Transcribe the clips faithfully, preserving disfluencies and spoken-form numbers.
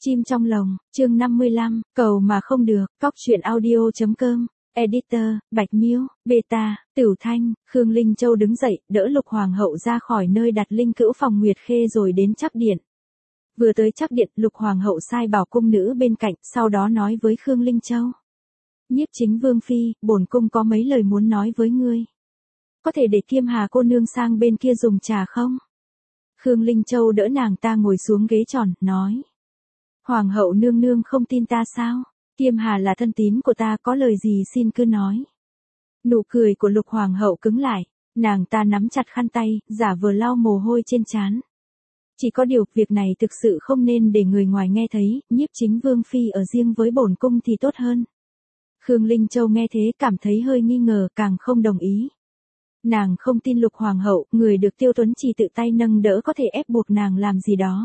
Chim trong lồng, chương năm mươi lăm, cầu mà không được, cóc truyện audio chấm com, editor, Bạch Miêu, Beta, Tửu Thanh, Khương Linh Châu đứng dậy, đỡ Lục Hoàng hậu ra khỏi nơi đặt linh cữu phòng Nguyệt Khê rồi đến chắp điện. Vừa tới chắp điện, Lục Hoàng hậu sai bảo cung nữ bên cạnh, sau đó nói với Khương Linh Châu. Nhiếp chính vương phi, bổn cung có mấy lời muốn nói với ngươi. Có thể để Kiêm Hà cô nương sang bên kia dùng trà không? Khương Linh Châu đỡ nàng ta ngồi xuống ghế tròn, nói. Hoàng hậu nương nương không tin ta sao? Kiêm Hà là thân tín của ta, có lời gì xin cứ nói. Nụ cười của Lục Hoàng hậu cứng lại, nàng ta nắm chặt khăn tay, giả vờ lau mồ hôi trên trán. Chỉ có điều, việc này thực sự không nên để người ngoài nghe thấy, nhiếp chính vương phi ở riêng với bổn cung thì tốt hơn. Khương Linh Châu nghe thế cảm thấy hơi nghi ngờ, càng không đồng ý. Nàng không tin Lục Hoàng hậu, người được Tiêu Tuấn Chỉ tự tay nâng đỡ có thể ép buộc nàng làm gì đó.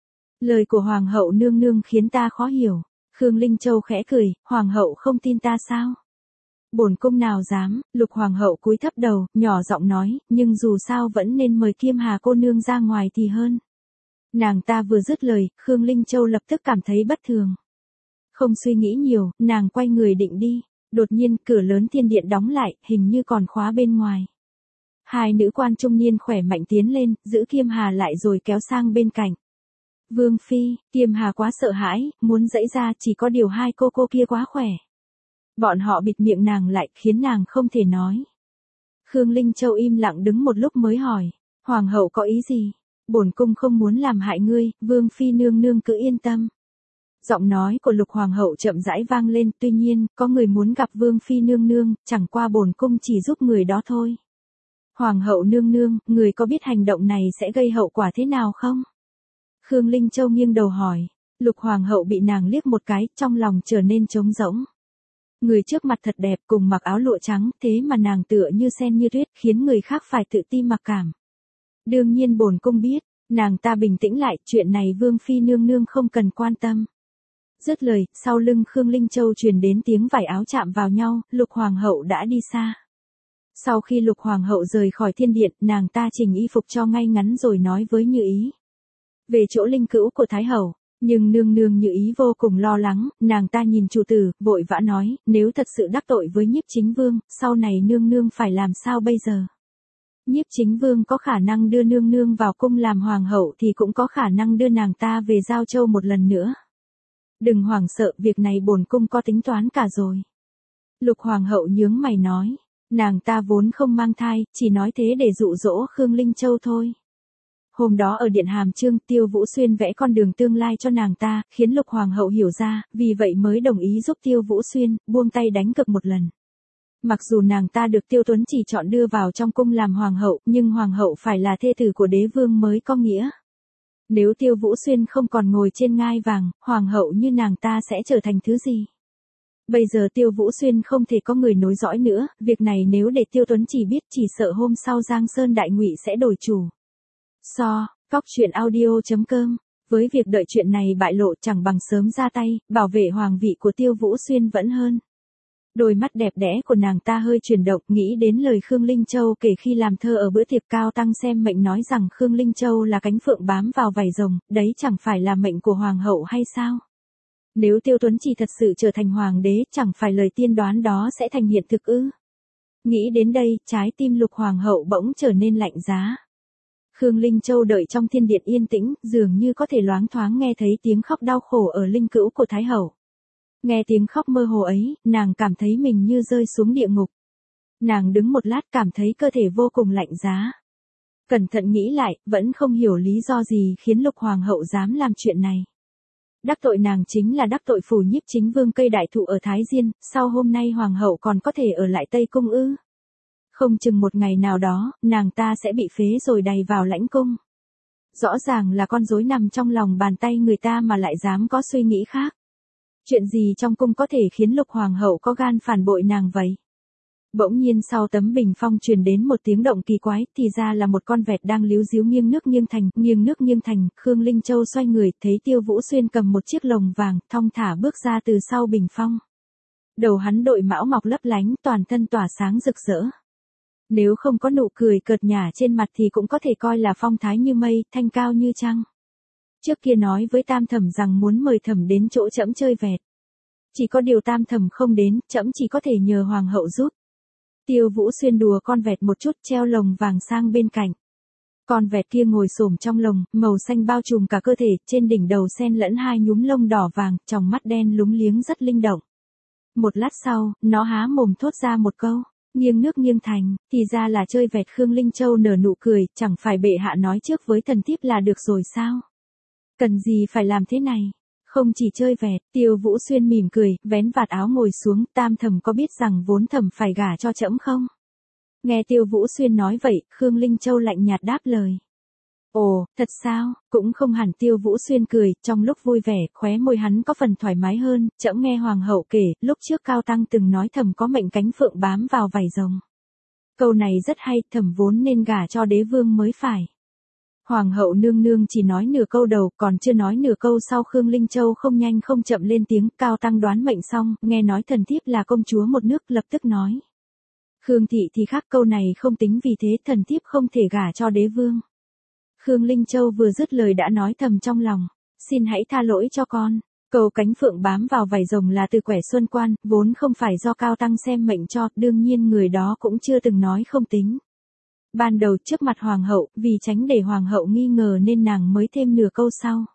Lời của Hoàng hậu nương nương khiến ta khó hiểu. Khương Linh Châu khẽ cười, Hoàng hậu không tin ta sao? Bổn cung nào dám, Lục Hoàng hậu cúi thấp đầu, nhỏ giọng nói, nhưng dù sao vẫn nên mời Kiêm Hà cô nương ra ngoài thì hơn. Nàng ta vừa dứt lời, Khương Linh Châu lập tức cảm thấy bất thường. Không suy nghĩ nhiều, nàng quay người định đi. Đột nhiên, cửa lớn thiên điện đóng lại, hình như còn khóa bên ngoài. Hai nữ quan trung niên khỏe mạnh tiến lên, giữ Kiêm Hà lại rồi kéo sang bên cạnh. Vương phi, Kiêm Hà quá sợ hãi, muốn dãy ra, chỉ có điều hai cô cô kia quá khỏe. Bọn họ bịt miệng nàng lại, khiến nàng không thể nói. Khương Linh Châu im lặng đứng một lúc mới hỏi, Hoàng hậu có ý gì? Bổn cung không muốn làm hại ngươi, Vương phi nương nương cứ yên tâm. Giọng nói của Lục Hoàng hậu chậm rãi vang lên, tuy nhiên, có người muốn gặp Vương phi nương nương, chẳng qua bổn cung chỉ giúp người đó thôi. Hoàng hậu nương nương, người có biết hành động này sẽ gây hậu quả thế nào không? Khương Linh Châu nghiêng đầu hỏi. Lục Hoàng hậu bị nàng liếc một cái, trong lòng trở nên trống rỗng. Người trước mặt thật đẹp, cùng mặc áo lụa trắng, thế mà nàng tựa như sen như tuyết, khiến người khác phải tự ti mặc cảm. Đương nhiên bổn cung biết, nàng ta bình tĩnh lại, chuyện này Vương phi nương nương không cần quan tâm. Dứt lời, sau lưng Khương Linh Châu truyền đến tiếng vải áo chạm vào nhau, Lục Hoàng hậu đã đi xa. Sau khi Lục Hoàng hậu rời khỏi thiên điện, nàng ta chỉnh y phục cho ngay ngắn rồi nói với Như Ý. Về chỗ linh cữu của Thái hậu, nhưng nương nương Như Ý vô cùng lo lắng, nàng ta nhìn chủ tử, vội vã nói, nếu thật sự đắc tội với nhiếp chính vương, sau này nương nương phải làm sao bây giờ? Nhiếp chính vương có khả năng đưa nương nương vào cung làm hoàng hậu thì cũng có khả năng đưa nàng ta về Giao Châu một lần nữa. Đừng hoảng sợ, việc này bổn cung có tính toán cả rồi. Lục Hoàng hậu nhướng mày nói, nàng ta vốn không mang thai, chỉ nói thế để dụ dỗ Khương Linh Châu thôi. Hôm đó ở điện Hàm Chương, Tiêu Vũ Xuyên vẽ con đường tương lai cho nàng ta, khiến Lục Hoàng hậu hiểu ra, vì vậy mới đồng ý giúp Tiêu Vũ Xuyên, buông tay đánh cược một lần. Mặc dù nàng ta được Tiêu Tuấn Chỉ chọn đưa vào trong cung làm hoàng hậu, nhưng hoàng hậu phải là thê tử của đế vương mới có nghĩa. Nếu Tiêu Vũ Xuyên không còn ngồi trên ngai vàng, hoàng hậu như nàng ta sẽ trở thành thứ gì? Bây giờ Tiêu Vũ Xuyên không thể có người nối dõi nữa, việc này nếu để Tiêu Tuấn Chỉ biết chỉ sợ hôm sau Giang Sơn Đại Ngụy sẽ đổi chủ. So, cóc truyện audio chấm com, với việc đợi chuyện này bại lộ chẳng bằng sớm ra tay, bảo vệ hoàng vị của Tiêu Vũ Xuyên vẫn hơn. Đôi mắt đẹp đẽ của nàng ta hơi chuyển động, nghĩ đến lời Khương Linh Châu kể khi làm thơ ở bữa tiệc cao tăng xem mệnh nói rằng Khương Linh Châu là cánh phượng bám vào vảy rồng, đấy chẳng phải là mệnh của hoàng hậu hay sao? Nếu Tiêu Tuấn Chỉ thật sự trở thành hoàng đế, chẳng phải lời tiên đoán đó sẽ thành hiện thực ư? Nghĩ đến đây, trái tim Lục Hoàng hậu bỗng trở nên lạnh giá. Khương Linh Châu đợi trong thiên điện yên tĩnh, dường như có thể loáng thoáng nghe thấy tiếng khóc đau khổ ở linh cữu của Thái hậu. Nghe tiếng khóc mơ hồ ấy, nàng cảm thấy mình như rơi xuống địa ngục. Nàng đứng một lát cảm thấy cơ thể vô cùng lạnh giá. Cẩn thận nghĩ lại, vẫn không hiểu lý do gì khiến Lục Hoàng hậu dám làm chuyện này. Đắc tội nàng chính là đắc tội phủ nhiếp chính vương cây đại thụ ở Thái Diên, sau hôm nay Hoàng hậu còn có thể ở lại Tây Cung ư? Không chừng một ngày nào đó, nàng ta sẽ bị phế rồi đầy vào lãnh cung. Rõ ràng là con rối nằm trong lòng bàn tay người ta mà lại dám có suy nghĩ khác. Chuyện gì trong cung có thể khiến Lục Hoàng hậu có gan phản bội nàng vậy? Bỗng nhiên sau tấm bình phong truyền đến một tiếng động kỳ quái, thì ra là một con vẹt đang líu díu nghiêng nước nghiêng thành, nghiêng nước nghiêng thành. Khương Linh Châu xoay người, thấy Tiêu Vũ Xuyên cầm một chiếc lồng vàng, thong thả bước ra từ sau bình phong. Đầu hắn đội mão mọc lấp lánh, toàn thân tỏa sáng rực rỡ. Nếu không có nụ cười cợt nhả trên mặt thì cũng có thể coi là phong thái như mây, thanh cao như trăng. Trước kia nói với Tam Thẩm rằng muốn mời Thẩm đến chỗ trẫm chơi vẹt. Chỉ có điều Tam Thẩm không đến, trẫm chỉ có thể nhờ hoàng hậu giúp. Tiêu Vũ Xuyên đùa con vẹt một chút, treo lồng vàng sang bên cạnh. Con vẹt kia ngồi xổm trong lồng, màu xanh bao trùm cả cơ thể, trên đỉnh đầu xen lẫn hai nhúm lông đỏ vàng, tròng mắt đen lúng liếng rất linh động. Một lát sau, nó há mồm thốt ra một câu, nghiêng nước nghiêng thành, thì ra là chơi vẹt. Khương Linh Châu nở nụ cười, chẳng phải bệ hạ nói trước với thần thiếp là được rồi sao? Cần gì phải làm thế này? Không chỉ chơi vẹt, Tiêu Vũ Xuyên mỉm cười, vén vạt áo ngồi xuống. Tam Thẩm có biết rằng vốn Thẩm phải gả cho trẫm không? Nghe Tiêu Vũ Xuyên nói vậy, Khương Linh Châu lạnh nhạt đáp lời. Ồ, thật sao? Cũng không hẳn. Tiêu Vũ Xuyên cười, trong lúc vui vẻ, khóe môi hắn có phần thoải mái hơn. Trẫm nghe hoàng hậu kể, lúc trước Cao Tăng từng nói Thẩm có mệnh cánh phượng bám vào vảy rồng. Câu này rất hay, Thẩm vốn nên gả cho đế vương mới phải. Hoàng hậu nương nương chỉ nói nửa câu đầu, còn chưa nói nửa câu sau. Khương Linh Châu không nhanh không chậm lên tiếng. Cao Tăng đoán mệnh xong, nghe nói thần thiếp là công chúa một nước, lập tức nói. Khương thị thì khác, câu này không tính, vì thế thần thiếp không thể gả cho đế vương. Khương Linh Châu vừa dứt lời đã nói thầm trong lòng, xin hãy tha lỗi cho con. Câu cánh phượng bám vào vảy rồng là từ Quẻ Xuân Quan, vốn không phải do Cao Tăng xem mệnh cho, đương nhiên người đó cũng chưa từng nói không tính. Ban đầu trước mặt hoàng hậu, vì tránh để hoàng hậu nghi ngờ nên nàng mới thêm nửa câu sau.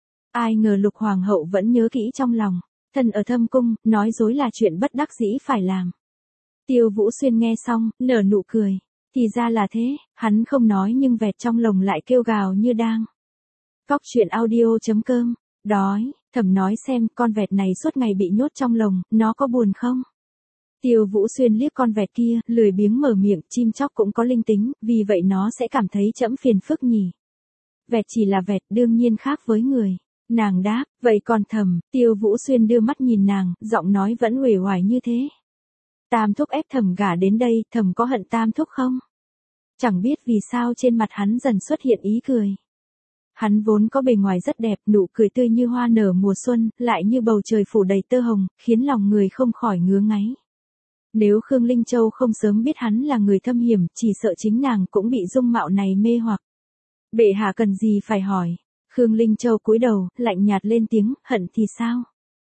Ai ngờ Lục hoàng hậu vẫn nhớ kỹ trong lòng, thân ở thâm cung, nói dối là chuyện bất đắc dĩ phải làm. Tiêu Vũ Xuyên nghe xong, nở nụ cười. Thì ra là thế, hắn không nói nhưng vẹt trong lồng lại kêu gào như đang. Cóc truyện audio chấm com, đói, Thẩm nói xem con vẹt này suốt ngày bị nhốt trong lồng, nó có buồn không? Tiêu Vũ Xuyên liếc con vẹt kia, lười biếng mở miệng, chim chóc cũng có linh tính, vì vậy nó sẽ cảm thấy trẫm phiền phức nhỉ. Vẹt chỉ là vẹt, đương nhiên khác với người. Nàng đáp, vậy còn Thẩm? Tiêu Vũ Xuyên đưa mắt nhìn nàng, giọng nói vẫn uể oải như thế. Tam thúc ép Thẩm gả đến đây, Thẩm có hận Tam thúc không? Chẳng biết vì sao trên mặt hắn dần xuất hiện ý cười. Hắn vốn có bề ngoài rất đẹp, nụ cười tươi như hoa nở mùa xuân, lại như bầu trời phủ đầy tơ hồng, khiến lòng người không khỏi ngứa ngáy. Nếu Khương Linh Châu không sớm biết hắn là người thâm hiểm, chỉ sợ chính nàng cũng bị dung mạo này mê hoặc. Bệ hạ cần gì phải hỏi? Khương Linh Châu cúi đầu, lạnh nhạt lên tiếng, hận thì sao?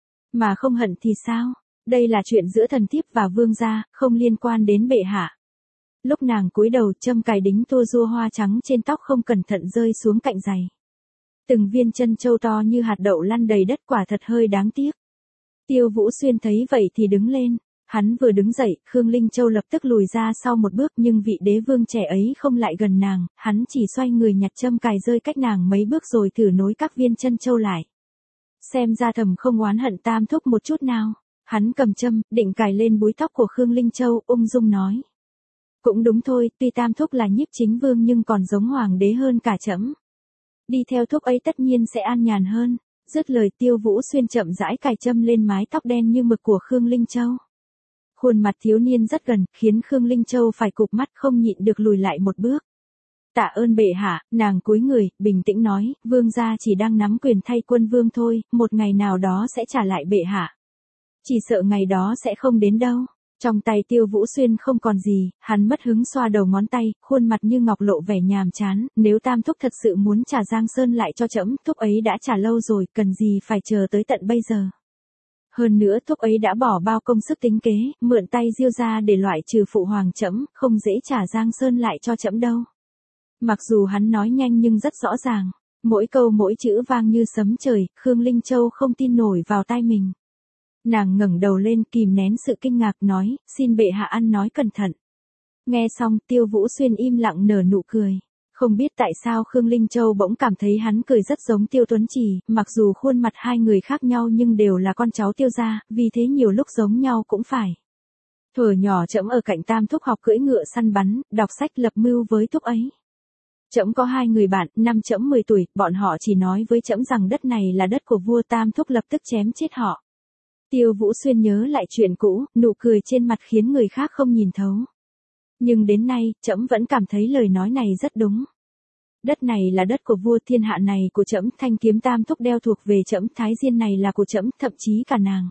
Mà không hận thì sao? Đây là chuyện giữa thần thiếp và vương gia, không liên quan đến bệ hạ. Lúc nàng cúi đầu, châm cài đính tua rua hoa trắng trên tóc không cẩn thận rơi xuống cạnh giày. Từng viên chân châu to như hạt đậu lăn đầy đất, quả thật hơi đáng tiếc. Tiêu Vũ Xuyên thấy vậy thì đứng lên. Hắn vừa đứng dậy, Khương Linh Châu lập tức lùi ra sau một bước, nhưng vị đế vương trẻ ấy không lại gần nàng, hắn chỉ xoay người nhặt châm cài rơi cách nàng mấy bước rồi thử nối các viên chân châu lại. Xem ra Thẩm không oán hận Tam thúc một chút nào. Hắn cầm châm, định cài lên búi tóc của Khương Linh Châu, ung dung nói. Cũng đúng thôi, tuy Tam thúc là nhiếp chính vương nhưng còn giống hoàng đế hơn cả trẫm. Đi theo thúc ấy tất nhiên sẽ an nhàn hơn. Dứt lời, Tiêu Vũ Xuyên chậm rãi cài châm lên mái tóc đen như mực của Khương Linh Châu. Khuôn mặt thiếu niên rất gần, khiến Khương Linh Châu phải cụp mắt không nhịn được lùi lại một bước. Tạ ơn bệ hạ, nàng cúi người, bình tĩnh nói, vương gia chỉ đang nắm quyền thay quân vương thôi, một ngày nào đó sẽ trả lại bệ hạ. Chỉ sợ ngày đó sẽ không đến đâu. Trong tay Tiêu Vũ Xuyên không còn gì, hắn mất hứng xoa đầu ngón tay, khuôn mặt như ngọc lộ vẻ nhàm chán, nếu Tam thúc thật sự muốn trả Giang Sơn lại cho trẫm, thúc ấy đã trả lâu rồi, cần gì phải chờ tới tận bây giờ. Hơn nữa thúc ấy đã bỏ bao công sức tính kế, mượn tay Diêu ra để loại trừ phụ hoàng trẫm, không dễ trả Giang Sơn lại cho trẫm đâu. Mặc dù hắn nói nhanh nhưng rất rõ ràng, mỗi câu mỗi chữ vang như sấm trời, Khương Linh Châu không tin nổi vào tai mình. Nàng ngẩng đầu lên, kìm nén sự kinh ngạc nói, xin bệ hạ ăn nói cẩn thận. Nghe xong, Tiêu Vũ Xuyên im lặng nở nụ cười. Không biết tại sao Khương Linh Châu bỗng cảm thấy hắn cười rất giống Tiêu Tuấn Trì, mặc dù khuôn mặt hai người khác nhau nhưng đều là con cháu Tiêu gia, vì thế nhiều lúc giống nhau cũng phải. Thuở nhỏ trẫm ở cạnh Tam thúc học cưỡi ngựa săn bắn, đọc sách lập mưu với thúc ấy. Trẫm có hai người bạn, năm trẫm mười tuổi, bọn họ chỉ nói với trẫm rằng đất này là đất của vua, Tam thúc lập tức chém chết họ. Tiêu Vũ Xuyên nhớ lại chuyện cũ, nụ cười trên mặt khiến người khác không nhìn thấu. Nhưng đến nay, trẫm vẫn cảm thấy lời nói này rất đúng. Đất này là đất của vua, thiên hạ này của trẫm, thanh kiếm Tam thúc đeo thuộc về trẫm, Thái Diên này là của trẫm, thậm chí cả nàng.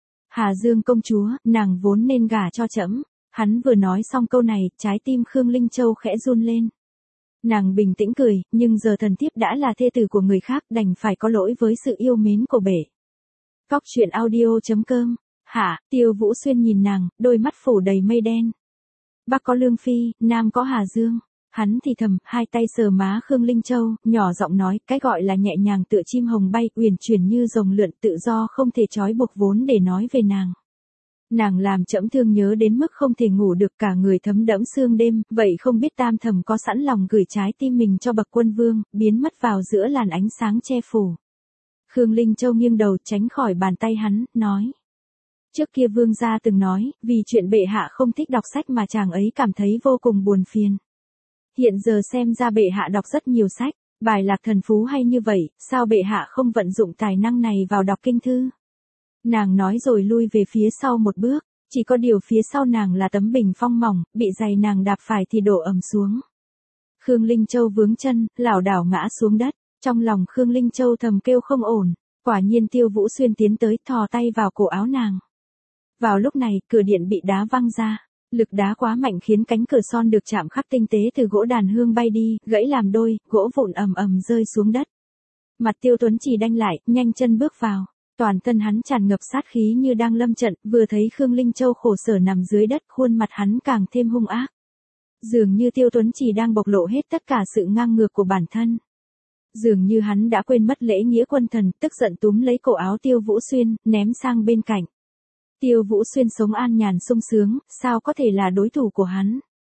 Hà Dương công chúa, nàng vốn nên gả cho trẫm. Hắn vừa nói xong câu này, trái tim Khương Linh Châu khẽ run lên. Nàng bình tĩnh cười, nhưng giờ thần thiếp đã là thê tử của người khác, đành phải có lỗi với sự yêu mến của bệ. Cóc truyện audio.com. Hả, Tiêu Vũ Xuyên nhìn nàng, đôi mắt phủ đầy mây đen. Bắc có Lương Phi, Nam có Hà Dương. Hắn thì thầm, hai tay sờ má Khương Linh Châu, nhỏ giọng nói, cái gọi là nhẹ nhàng tựa chim hồng bay, uyển chuyển như rồng lượn, tự do không thể trói buộc vốn để nói về nàng. Nàng làm trẫm thương nhớ đến mức không thể ngủ được, cả người thấm đẫm sương đêm, vậy không biết tam thầm có sẵn lòng gửi trái tim mình cho bậc quân vương, biến mất vào giữa làn ánh sáng che phủ. Khương Linh Châu nghiêng đầu tránh khỏi bàn tay hắn, nói. Trước kia vương gia từng nói, vì chuyện bệ hạ không thích đọc sách mà chàng ấy cảm thấy vô cùng buồn phiền. Hiện giờ xem ra bệ hạ đọc rất nhiều sách, bài lạc thần phú hay như vậy, sao bệ hạ không vận dụng tài năng này vào đọc kinh thư? Nàng nói rồi lui về phía sau một bước, chỉ có điều phía sau nàng là tấm bình phong mỏng, bị giày nàng đạp phải thì đổ ầm xuống. Khương Linh Châu vướng chân, lảo đảo ngã xuống đất, trong lòng Khương Linh Châu thầm kêu không ổn, quả nhiên Tiêu Vũ Xuyên tiến tới thò tay vào cổ áo nàng. Vào lúc này, cửa điện bị đá văng ra, lực đá quá mạnh khiến cánh cửa son được chạm khắc tinh tế từ gỗ đàn hương bay đi, gãy làm đôi, gỗ vụn ầm ầm rơi xuống đất. Mặt Tiêu Tuấn Chỉ đanh lại, nhanh chân bước vào. Toàn thân hắn tràn ngập sát khí như đang lâm trận, vừa thấy Khương Linh Châu khổ sở nằm dưới đất, khuôn mặt hắn càng thêm hung ác. Dường như Tiêu Tuấn Chỉ đang bộc lộ hết tất cả sự ngang ngược của bản thân. Dường như hắn đã quên mất lễ nghĩa quân thần, tức giận túm lấy cổ áo Tiêu Vũ Xuyên, ném sang bên cạnh. Tiêu Vũ Xuyên sống an nhàn sung sướng, sao có thể là đối thủ của hắn.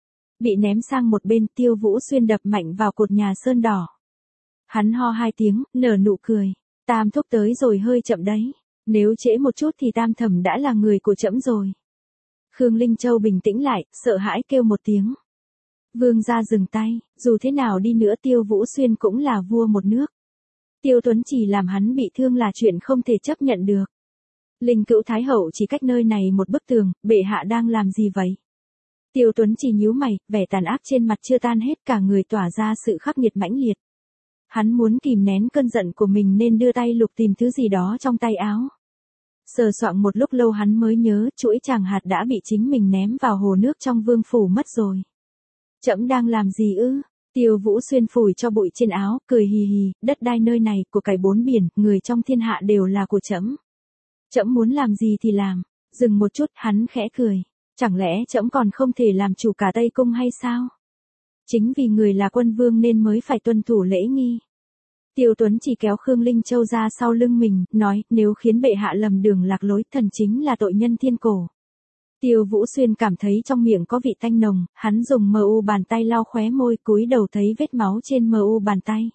Bị ném sang một bên, Tiêu Vũ Xuyên đập mạnh vào cột nhà sơn đỏ. Hắn ho hai tiếng, nở nụ cười. Tam thúc tới rồi, hơi chậm đấy. Nếu trễ một chút thì tam thẩm đã là người của trẫm rồi. Khương Linh Châu bình tĩnh lại, sợ hãi kêu một tiếng. Vương gia dừng tay, dù thế nào đi nữa Tiêu Vũ Xuyên cũng là vua một nước. Tiêu Tuấn Chỉ làm hắn bị thương là chuyện không thể chấp nhận được. Linh Cữu Thái Hậu chỉ cách nơi này một bức tường, bệ hạ đang làm gì vậy? Tiêu Tuấn Chỉ nhíu mày, vẻ tàn ác trên mặt chưa tan hết, cả người tỏa ra sự khắc nghiệt mãnh liệt. Hắn muốn kìm nén cơn giận của mình nên đưa tay lục tìm thứ gì đó trong tay áo. Sờ soạng một lúc lâu hắn mới nhớ chuỗi tràng hạt đã bị chính mình ném vào hồ nước trong vương phủ mất rồi. Trẫm đang làm gì ư? Tiêu Vũ Xuyên phủi cho bụi trên áo, cười hì hì, đất đai nơi này của cải bốn biển, người trong thiên hạ đều là của trẫm. Trẫm muốn làm gì thì làm. Dừng một chút, hắn khẽ cười. Chẳng lẽ trẫm còn không thể làm chủ cả Tây Cung hay sao? Chính vì người là quân vương nên mới phải tuân thủ lễ nghi. Tiêu Tuấn Chỉ kéo Khương Linh Châu ra sau lưng mình, nói, nếu khiến bệ hạ lầm đường lạc lối, thần chính là tội nhân thiên cổ. Tiêu Vũ Xuyên cảm thấy trong miệng có vị tanh nồng, hắn dùng mờ u bàn tay lau khóe môi, cúi đầu thấy vết máu trên mờ u bàn tay.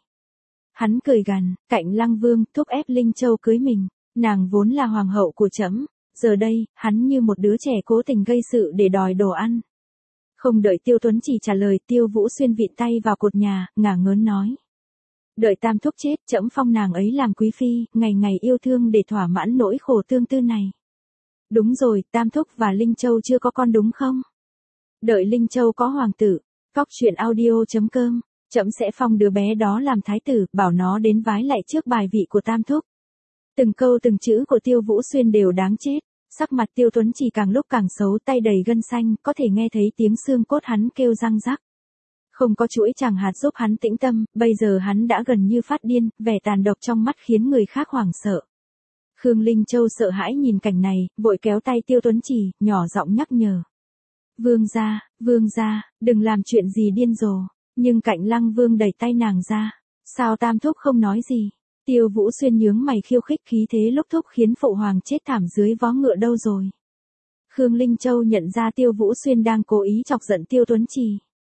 Hắn cười gằn, Cạnh Lăng Vương thúc ép Linh Châu cưới mình, nàng vốn là hoàng hậu của trẫm, giờ đây, hắn như một đứa trẻ cố tình gây sự để đòi đồ ăn. Không đợi Tiêu Tuấn Chỉ trả lời, Tiêu Vũ Xuyên vịn tay vào cột nhà, ngả ngớn nói. Đợi tam thúc chết, trẫm phong nàng ấy làm quý phi, ngày ngày yêu thương để thỏa mãn nỗi khổ tương tư này. Đúng rồi, tam thúc và Linh Châu chưa có con đúng không? Đợi Linh Châu có hoàng tử. Cóc truyện audio.com. Trẫm sẽ phong đứa bé đó làm thái tử, bảo nó đến vái lại trước bài vị của tam thúc. Từng câu từng chữ của Tiêu Vũ Xuyên đều đáng chết. Sắc mặt Tiêu Tuấn Chỉ càng lúc càng xấu, tay đầy gân xanh, có thể nghe thấy tiếng xương cốt hắn kêu răng rắc. Không có chuỗi tràng hạt giúp hắn tĩnh tâm, bây giờ hắn đã gần như phát điên, vẻ tàn độc trong mắt khiến người khác hoảng sợ. Khương Linh Châu sợ hãi nhìn cảnh này, vội kéo tay Tiêu Tuấn Chỉ, nhỏ giọng nhắc nhở. Vương gia, vương gia, đừng làm chuyện gì điên rồ. Nhưng Cạnh Lăng Vương đẩy tay nàng ra. Sao tam thúc không nói gì? Tiêu Vũ Xuyên nhướng mày khiêu khích, khí thế lúc thúc khiến phụ hoàng chết thảm dưới vó ngựa đâu rồi? Khương Linh Châu nhận ra Tiêu Vũ Xuyên đang cố ý chọc giận Tiêu Tuấn Chỉ.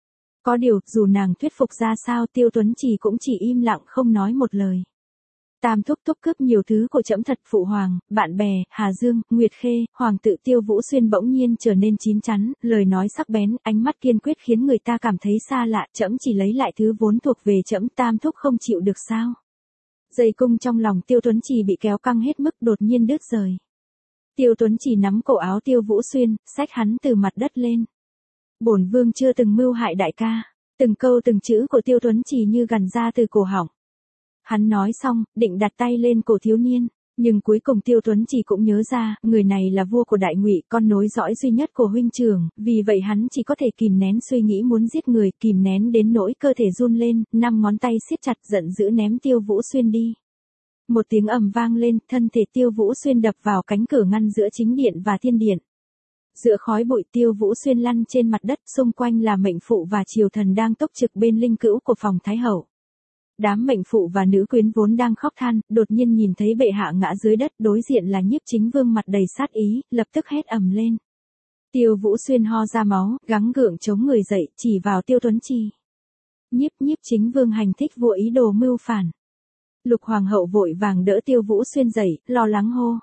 Có điều, dù nàng thuyết phục ra sao, Tiêu Tuấn Chỉ cũng chỉ im lặng không nói một lời. Tam thúc thúc cướp nhiều thứ của trẫm thật, phụ hoàng, bạn bè, Hà Dương, Nguyệt Khê, hoàng tự. Tiêu Vũ Xuyên bỗng nhiên trở nên chín chắn, lời nói sắc bén, ánh mắt kiên quyết khiến người ta cảm thấy xa lạ. Trẫm chỉ lấy lại thứ vốn thuộc về trẫm, tam thúc không chịu được sao? Dây cung trong lòng Tiêu Tuấn Chỉ bị kéo căng hết mức, đột nhiên đứt rời. Tiêu Tuấn Chỉ nắm cổ áo Tiêu Vũ Xuyên, xách hắn từ mặt đất lên. Bổn vương chưa từng mưu hại đại ca. Từng câu từng chữ của Tiêu Tuấn Chỉ như gằn ra từ cổ họng. Hắn nói xong, định đặt tay lên cổ thiếu niên. Nhưng cuối cùng Tiêu Tuấn Chỉ cũng nhớ ra, người này là vua của Đại Ngụy, con nối dõi duy nhất của huynh trưởng, vì vậy hắn chỉ có thể kìm nén suy nghĩ muốn giết người, kìm nén đến nỗi cơ thể run lên, năm ngón tay siết chặt giận dữ ném Tiêu Vũ Xuyên đi. Một tiếng ầm vang lên, thân thể Tiêu Vũ Xuyên đập vào cánh cửa ngăn giữa chính điện và thiên điện. Giữa khói bụi Tiêu Vũ Xuyên lăn trên mặt đất, xung quanh là mệnh phụ và triều thần đang túc trực bên linh cữu của phòng Thái Hậu. Đám mệnh phụ và nữ quyến vốn đang khóc than, đột nhiên nhìn thấy bệ hạ ngã dưới đất, đối diện là Nhiếp Chính Vương mặt đầy sát ý, lập tức hét ầm lên. Tiêu Vũ Xuyên ho ra máu, gắng gượng chống người dậy, chỉ vào Tiêu Tuấn Chi. Nhiếp Nhiếp Chính Vương hành thích vua ý đồ mưu phản. Lục Hoàng hậu vội vàng đỡ Tiêu Vũ Xuyên dậy, lo lắng hô.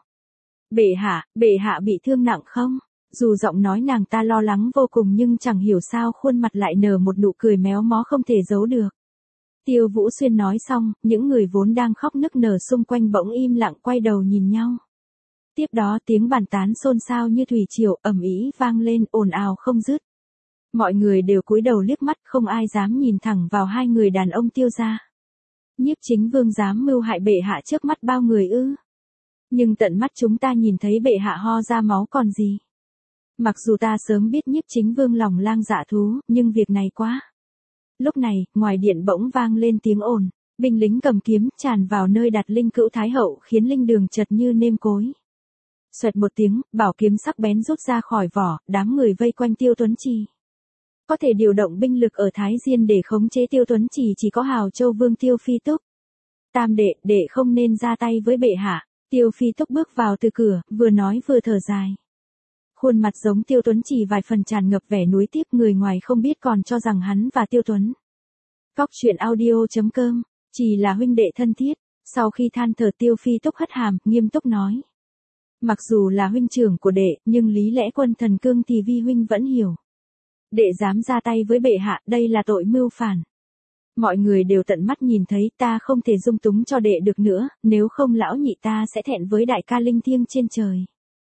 Bệ hạ, bệ hạ bị thương nặng không? Dù giọng nói nàng ta lo lắng vô cùng nhưng chẳng hiểu sao khuôn mặt lại nở một nụ cười méo mó không thể giấu được. Tiêu Vũ Xuyên nói xong, những người vốn đang khóc nức nở xung quanh bỗng im lặng quay đầu nhìn nhau. Tiếp đó tiếng bàn tán xôn xao như thủy triều ầm ĩ vang lên ồn ào không dứt. Mọi người đều cúi đầu liếc mắt không ai dám nhìn thẳng vào hai người đàn ông Tiêu gia. Nhiếp Chính Vương dám mưu hại bệ hạ trước mắt bao người ư? Nhưng tận mắt chúng ta nhìn thấy bệ hạ ho ra máu còn gì. Mặc dù ta sớm biết Nhiếp Chính Vương lòng lang dạ thú, nhưng việc này quá. Lúc này, ngoài điện bỗng vang lên tiếng ồn, binh lính cầm kiếm tràn vào nơi đặt linh cữu Thái Hậu khiến linh đường chật như nêm cối. Xoẹt một tiếng, bảo kiếm sắc bén rút ra khỏi vỏ, đám người vây quanh Tiêu Tuấn Chi. Có thể điều động binh lực ở Thái Diên để khống chế Tiêu Tuấn Chỉ chỉ có Hào Châu Vương Tiêu Phi Túc. Tam đệ, đệ không nên ra tay với bệ hạ. Tiêu Phi Túc bước vào từ cửa, vừa nói vừa thở dài. Khuôn mặt giống Tiêu Tuấn Chỉ vài phần tràn ngập vẻ nuối tiếc, người ngoài không biết còn cho rằng hắn và Tiêu Tuấn. Cóc truyện audio chấm com, chỉ là huynh đệ thân thiết. Sau khi than thở Tiêu Phi Túc hất hàm, nghiêm túc nói. Mặc dù là huynh trưởng của đệ, nhưng lý lẽ quân thần cương thì vi huynh vẫn hiểu. Đệ dám ra tay với bệ hạ, đây là tội mưu phản. Mọi người đều tận mắt nhìn thấy, ta không thể dung túng cho đệ được nữa, nếu không lão nhị ta sẽ thẹn với đại ca linh thiêng trên trời.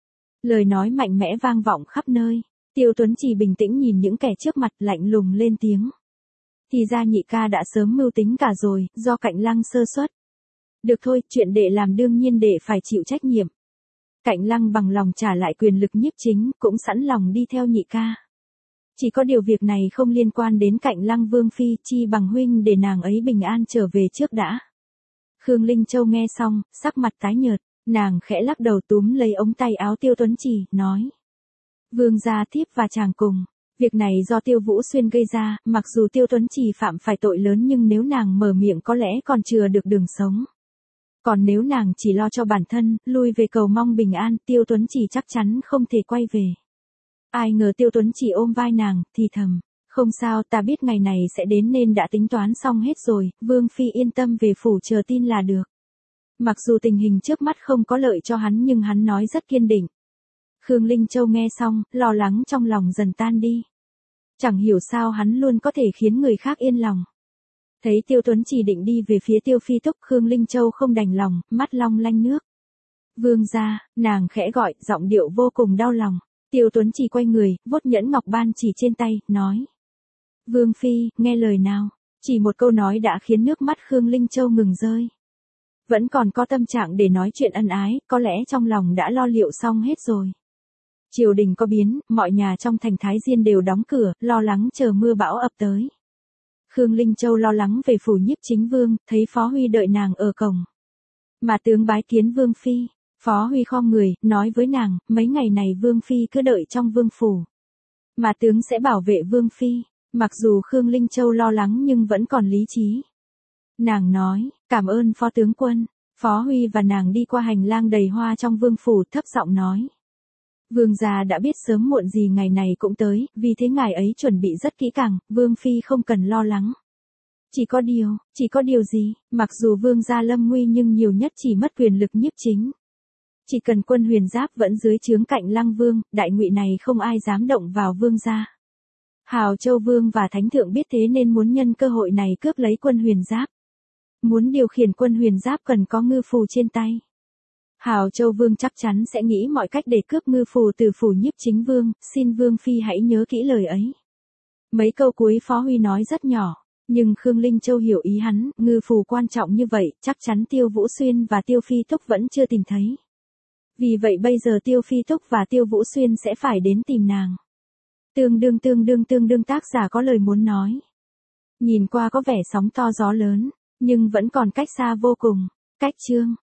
Lời nói mạnh mẽ vang vọng khắp nơi. Tiêu Tuấn Chỉ bình tĩnh nhìn những kẻ trước mặt, lạnh lùng lên tiếng. Thì ra nhị ca đã sớm mưu tính cả rồi, do Cạnh Lăng sơ suất. Được thôi, chuyện đệ làm đương nhiên đệ phải chịu trách nhiệm. Cạnh Lăng bằng lòng trả lại quyền lực nhiếp chính, cũng sẵn lòng đi theo nhị ca. Chỉ có điều việc này không liên quan đến Cạnh Lăng Vương Phi, chi bằng huynh để nàng ấy bình an trở về trước đã. Khương Linh Châu nghe xong, sắc mặt tái nhợt, nàng khẽ lắc đầu túm lấy ống tay áo Tiêu Tuấn Chỉ, nói. Vương gia tiếp và chàng cùng. Việc này do Tiêu Vũ Xuyên gây ra, mặc dù Tiêu Tuấn Chỉ phạm phải tội lớn nhưng nếu nàng mở miệng có lẽ còn chừa được đường sống. Còn nếu nàng chỉ lo cho bản thân, lui về cầu mong bình an, Tiêu Tuấn Chỉ chắc chắn không thể quay về. Ai ngờ Tiêu Tuấn Chỉ ôm vai nàng, thì thầm, không sao, ta biết ngày này sẽ đến nên đã tính toán xong hết rồi, Vương Phi yên tâm về phủ chờ tin là được. Mặc dù tình hình trước mắt không có lợi cho hắn nhưng hắn nói rất kiên định. Khương Linh Châu nghe xong, lo lắng trong lòng dần tan đi. Chẳng hiểu sao hắn luôn có thể khiến người khác yên lòng. Thấy Tiêu Tuấn Chỉ định đi về phía Tiêu Phi Túc, Khương Linh Châu không đành lòng, mắt long lanh nước. Vương gia, nàng khẽ gọi, giọng điệu vô cùng đau lòng. Tiêu Tuấn Chỉ quay người, vuốt nhẫn ngọc ban chỉ trên tay, nói. Vương Phi, nghe lời nào. Chỉ một câu nói đã khiến nước mắt Khương Linh Châu ngừng rơi. Vẫn còn có tâm trạng để nói chuyện ân ái, có lẽ trong lòng đã lo liệu xong hết rồi. Triều đình có biến, mọi nhà trong thành Thái Diên đều đóng cửa, lo lắng chờ mưa bão ập tới. Khương Linh Châu lo lắng về phủ nhiếp chính vương, thấy Phó Huy đợi nàng ở cổng. Mà tướng bái kiến Vương Phi. Phó Huy khom người, nói với nàng, mấy ngày này Vương Phi cứ đợi trong vương phủ. Mà tướng sẽ bảo vệ Vương Phi. Mặc dù Khương Linh Châu lo lắng nhưng vẫn còn lý trí. Nàng nói, cảm ơn Phó tướng quân. Phó Huy và nàng đi qua hành lang đầy hoa trong vương phủ, thấp giọng nói. Vương gia đã biết sớm muộn gì ngày này cũng tới, vì thế ngài ấy chuẩn bị rất kỹ càng, Vương Phi không cần lo lắng. Chỉ có điều, chỉ có điều gì, mặc dù Vương gia lâm nguy nhưng nhiều nhất chỉ mất quyền lực nhiếp chính. Chỉ cần quân huyền giáp vẫn dưới trướng Cạnh Lăng Vương, Đại Ngụy này không ai dám động vào Vương gia. Hào Châu Vương và Thánh Thượng biết thế nên muốn nhân cơ hội này cướp lấy quân huyền giáp. Muốn điều khiển quân huyền giáp cần có ngư phù trên tay. Hào Châu Vương chắc chắn sẽ nghĩ mọi cách để cướp ngư phù từ phủ nhiếp chính vương, xin Vương Phi hãy nhớ kỹ lời ấy. Mấy câu cuối Phó Huy nói rất nhỏ, Nhưng Khương Linh Châu hiểu ý hắn, ngư phù quan trọng như vậy, chắc chắn Tiêu Vũ Xuyên và Tiêu Phi Túc vẫn chưa tìm thấy. Vì vậy bây giờ Tiêu Phi Túc và Tiêu Vũ Xuyên sẽ phải đến tìm nàng. Tương đương tương đương tương đương tác giả có lời muốn nói. Nhìn qua có vẻ sóng to gió lớn, nhưng vẫn còn cách xa vô cùng. Cách chương